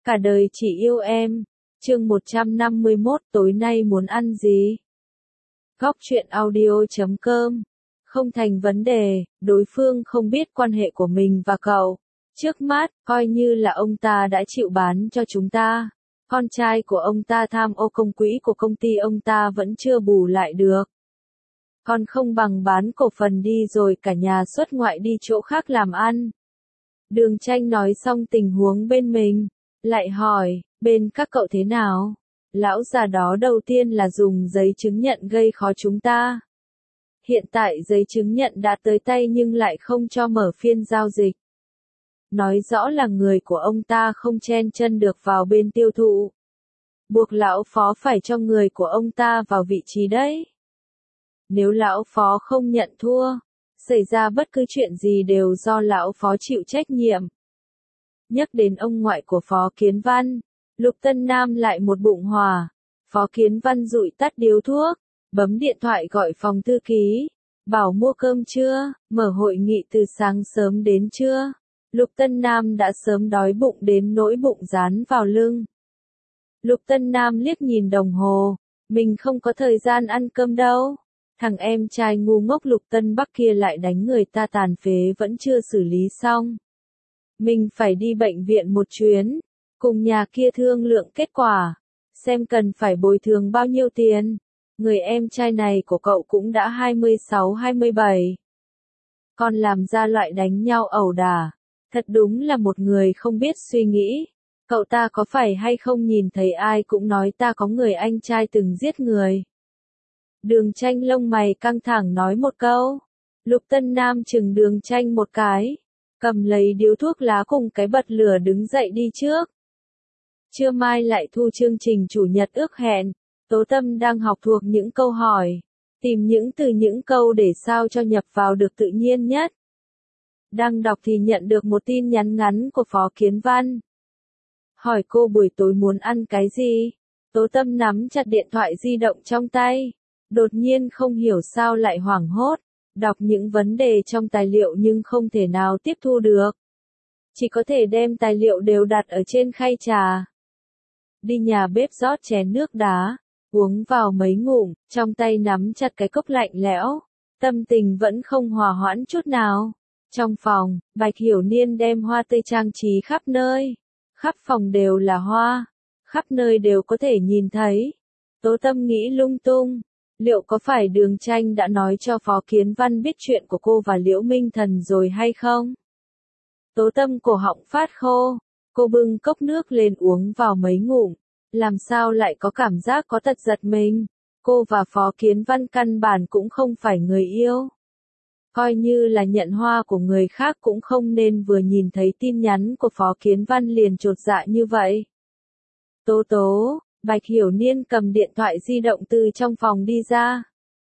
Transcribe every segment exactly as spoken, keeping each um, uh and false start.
Cả đời chỉ yêu em. Chương một trăm năm mươi mốt tối nay muốn ăn gì? Góc truyện audio chấm com. Không thành vấn đề, đối phương không biết quan hệ của mình và cậu. Trước mắt, coi như là ông ta đã chịu bán cho chúng ta. Con trai của ông ta tham ô công quỹ của công ty ông ta vẫn chưa bù lại được. Còn không bằng bán cổ phần đi rồi cả nhà xuất ngoại đi chỗ khác làm ăn. Đường Tranh nói xong tình huống bên mình, lại hỏi, bên các cậu thế nào? Lão già đó đầu tiên là dùng giấy chứng nhận gây khó chúng ta. Hiện tại giấy chứng nhận đã tới tay nhưng lại không cho mở phiên giao dịch. Nói rõ là người của ông ta không chen chân được vào bên tiêu thụ. Buộc lão phó phải cho người của ông ta vào vị trí đấy. Nếu lão phó không nhận thua, xảy ra bất cứ chuyện gì đều do lão phó chịu trách nhiệm. Nhắc đến ông ngoại của Phó Kiến Văn, Lục Tân Nam lại một bụng hỏa. Phó Kiến Văn dụi tắt điếu thuốc, bấm điện thoại gọi phòng thư ký, bảo mua cơm chưa, mở hội nghị từ sáng sớm đến trưa. Lục Tân Nam đã sớm đói bụng đến nỗi bụng dán vào lưng. Lục Tân Nam liếc nhìn đồng hồ, mình không có thời gian ăn cơm đâu. Thằng em trai ngu ngốc Lục Tân Bắc kia lại đánh người ta tàn phế vẫn chưa xử lý xong. Mình phải đi bệnh viện một chuyến, cùng nhà kia thương lượng kết quả, xem cần phải bồi thường bao nhiêu tiền. Người em trai này của cậu cũng đã hai mươi sáu hai mươi bảy. Còn làm ra loại đánh nhau ẩu đả, thật đúng là một người không biết suy nghĩ. Cậu ta có phải hay không nhìn thấy ai cũng nói ta có người anh trai từng giết người. Đường Tranh lông mày căng thẳng nói một câu. Lục Tân Nam chừng Đường Tranh một cái, cầm lấy điếu thuốc lá cùng cái bật lửa đứng dậy đi trước. Trưa mai lại thu chương trình chủ nhật ước hẹn. Tố Tâm đang học thuộc những câu hỏi, tìm những từ những câu để sao cho nhập vào được tự nhiên nhất. Đang đọc thì nhận được một tin nhắn ngắn của Phó Kiến Văn. Hỏi cô buổi tối muốn ăn cái gì? Tố Tâm nắm chặt điện thoại di động trong tay. Đột nhiên không hiểu sao lại hoảng hốt, đọc những vấn đề trong tài liệu nhưng không thể nào tiếp thu được. Chỉ có thể đem tài liệu đều đặt ở trên khay trà. Đi nhà bếp rót chén nước đá, uống vào mấy ngụm, trong tay nắm chặt cái cốc lạnh lẽo. Tâm tình vẫn không hòa hoãn chút nào. Trong phòng, Bạch Hiểu Niên đem hoa tươi trang trí khắp nơi. Khắp phòng đều là hoa, khắp nơi đều có thể nhìn thấy. Tố Tâm nghĩ lung tung. Liệu có phải Đường Tranh đã nói cho Phó Kiến Văn biết chuyện của cô và Liễu Minh Thần rồi hay không? Tố Tâm cổ họng phát khô, cô bưng cốc nước lên uống vào mấy ngụm, làm sao lại có cảm giác có tật giật mình. Cô và Phó Kiến Văn căn bản cũng không phải người yêu. Coi như là nhận hoa của người khác cũng không nên vừa nhìn thấy tin nhắn của Phó Kiến Văn liền chột dạ như vậy. Tố Tố. Bạch Hiểu Niên cầm điện thoại di động từ trong phòng đi ra.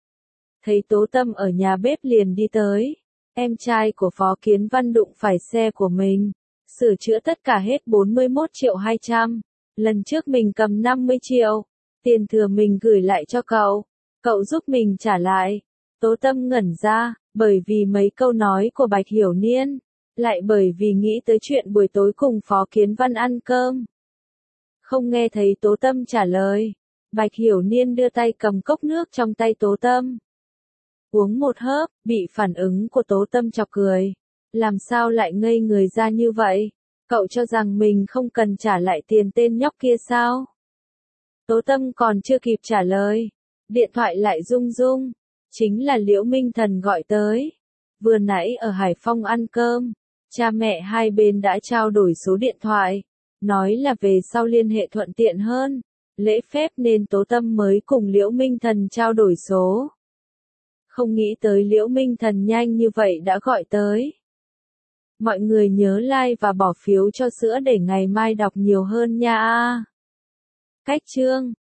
Thấy Tố Tâm ở nhà bếp liền đi tới. Em trai của Phó Kiến Văn đụng phải xe của mình. Sửa chữa tất cả hết bốn mươi mốt triệu hai trăm. Lần trước mình cầm năm mươi triệu. Tiền thừa mình gửi lại cho cậu. Cậu giúp mình trả lại. Tố Tâm ngẩn ra, bởi vì mấy câu nói của Bạch Hiểu Niên. Lại bởi vì nghĩ tới chuyện buổi tối cùng Phó Kiến Văn ăn cơm. Không nghe thấy Tố Tâm trả lời. Bạch Hiểu Niên đưa tay cầm cốc nước trong tay Tố Tâm. Uống một hớp, bị phản ứng của Tố Tâm chọc cười. Làm sao lại ngây người ra như vậy? Cậu cho rằng mình không cần trả lại tiền tên nhóc kia sao? Tố Tâm còn chưa kịp trả lời. Điện thoại lại rung rung. Chính là Liễu Minh Thần gọi tới. Vừa nãy ở Hải Phong ăn cơm, cha mẹ hai bên đã trao đổi số điện thoại. Nói là về sau liên hệ thuận tiện hơn. Lễ phép nên Tố Tâm mới cùng Liễu Minh Thần trao đổi số. Không nghĩ tới Liễu Minh Thần nhanh như vậy đã gọi tới. Mọi người nhớ like và bỏ phiếu cho sữa để ngày mai đọc nhiều hơn nha. Cách chương